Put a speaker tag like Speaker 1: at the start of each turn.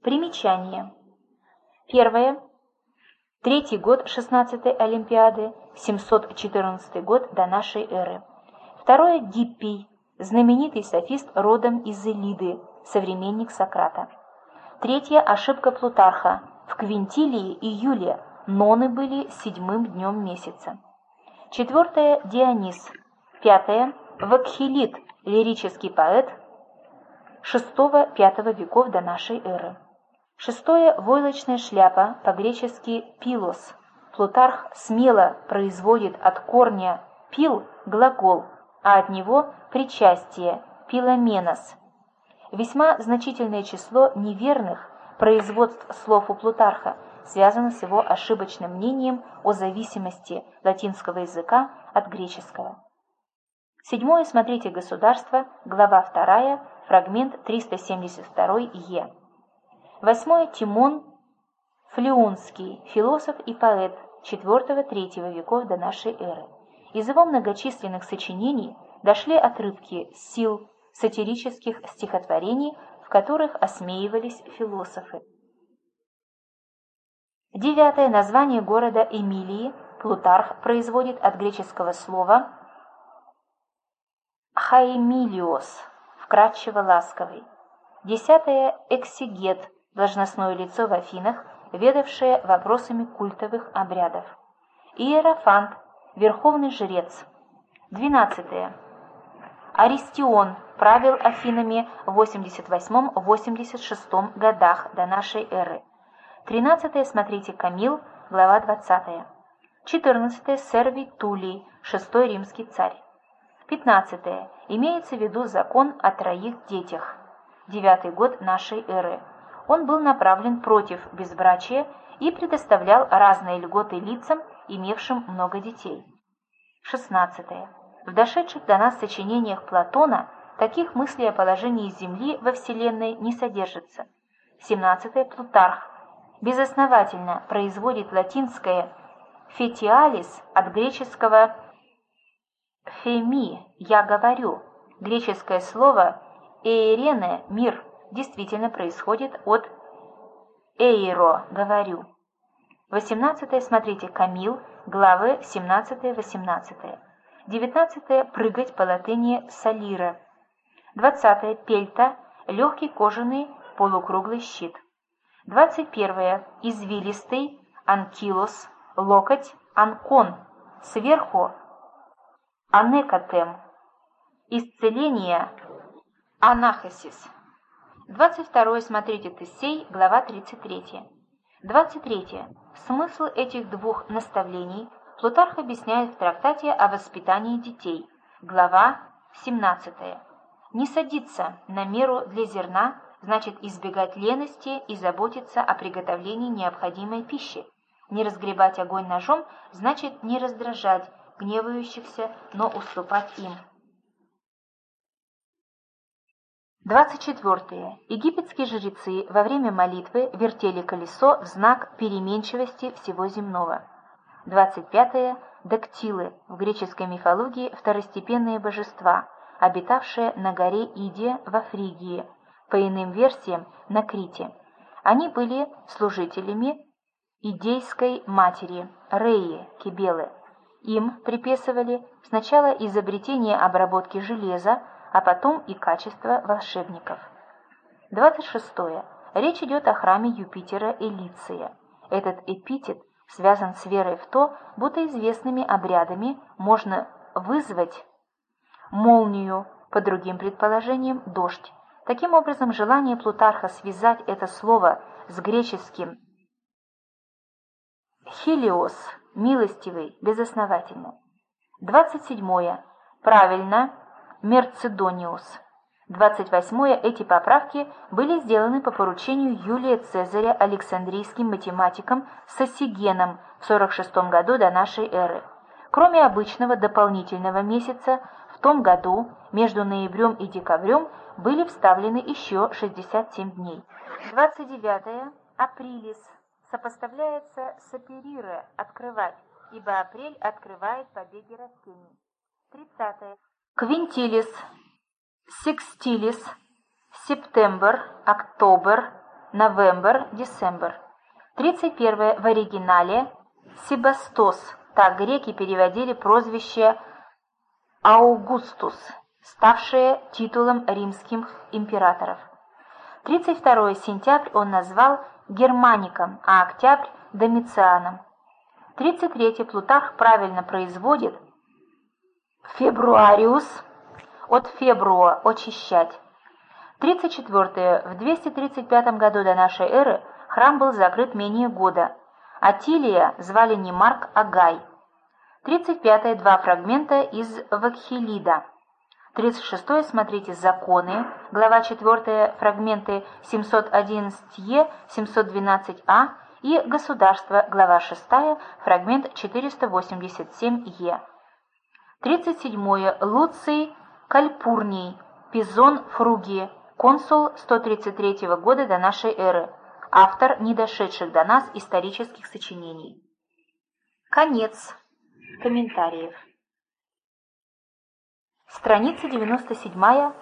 Speaker 1: Примечание. Первое. Третий год 16-й Олимпиады, 714 год до нашей эры. Второе. Гиппий, знаменитый софист родом из Элиды, современник Сократа. Третье. Ошибка Плутарха. В Квинтилии июле ноны были 7-м днем месяца. Четвертое. Дионис. Пятое. Вакхилит, лирический поэт VI-V веков до нашей эры. Шестое. Войлочная шляпа, по-гречески пилос. Плутарх смело производит от корня пил глагол, а от него причастие пиломенос. Весьма значительное число неверных производств слов у Плутарха связано с его ошибочным мнением о зависимости латинского языка от греческого. Седьмое. Смотрите «Государство», глава 2, фрагмент 372-е. Восьмое. Тимон Флеунский, философ и поэт IV-III веков до нашей эры. Из его многочисленных сочинений дошли отрывки сил сатирических стихотворений, в которых осмеивались философы. Девятое. Название города Эмилии Плутарх производит от греческого слова «хаэмилиос» – вкратчиво ласковый. Десятое. Эксигет – должностное лицо в Афинах, ведавшее вопросами культовых обрядов. Иерофант – верховный жрец. 12. Аристион правил Афинами в 88-86 годах до нашей эры. 13. Смотрите Камил, глава 20. 14. Сервий Тулий, 6-й римский царь. 15. Имеется в виду закон о 3 детях. 9-й год нашей эры. Он был направлен против безбрачия и предоставлял разные льготы лицам, имевшим много детей. 16. В дошедших до нас сочинениях Платона таких мыслей о положении Земли во Вселенной не содержится. 17. Плутарх безосновательно производит латинское «фетиалис» от греческого «феми» – «я говорю». Греческое слово «эйрене» – «мир» действительно происходит от «эйро» – «говорю». 18. Смотрите Камил, главы 17-18. 19. Прыгать по латыни «салира». 20. Пельта – легкий кожаный полукруглый щит. 21. Извилистый анкилос, локоть анкон, сверху анекатем, исцеление анахасис. 22. Смотрите Тесей, глава 33. 23. Смысл этих двух наставлений Плутарх объясняет в трактате о воспитании детей, глава 17. Не садиться на меру для зерна значит избегать лености и заботиться о приготовлении необходимой пищи. Не разгребать огонь ножом значит не раздражать гневающихся, но уступать им. 24. Египетские жрецы во время молитвы вертели колесо в знак переменчивости всего земного. 25. Дактилы, в греческой мифологии второстепенные божества, обитавшие на горе Идия во Фригии, по иным версиям на Крите. Они были служителями идейской матери, Реи, Кибелы. Им приписывали сначала изобретение обработки железа, а потом и качество волшебников. 26. Речь идет о храме Юпитера Элиция. Этот эпитет связан с верой в то, будто известными обрядами можно вызвать молнию, по другим предположениям, дождь. Таким образом, желание Плутарха связать это слово с греческим «хилиос» – «милостивый» безосновательно. 27. Правильно, «мерцедониус». 28. Эти поправки были сделаны по поручению Юлия Цезаря александрийским математиком Сосигеном в 46 году до нашей эры. Кроме обычного дополнительного месяца, в том году между ноябрем и декабрем были вставлены еще 67 дней. 29. Априлис сопоставляется с аперире – открывать, ибо апрель открывает побеги растений. 30. Квинтилис, секстилис, септембр, октобер, November, December. 31 в оригинале Себастос, так греки переводили прозвище Аугустус, ставшее титулом римских императоров. 32 сентябрь он назвал Германиком, а октябрь – Домицианом. 33 Плутарх правильно производит Фебруариус от фебруа – очищать. 34 в 235 году до нашей эры храм был закрыт менее года. Атилия звали не Марк, а Гай. 35 два фрагмента из Вакхилида. 36 смотрите «Законы», глава 4, фрагменты 711е, 712а и «Государство», глава 6, фрагмент 487е. 37 Луций Кальпурний, Пизон Фругии, консул 133 года до нашей эры, автор недошедших до нас исторических сочинений. Конец комментариев. Страница 97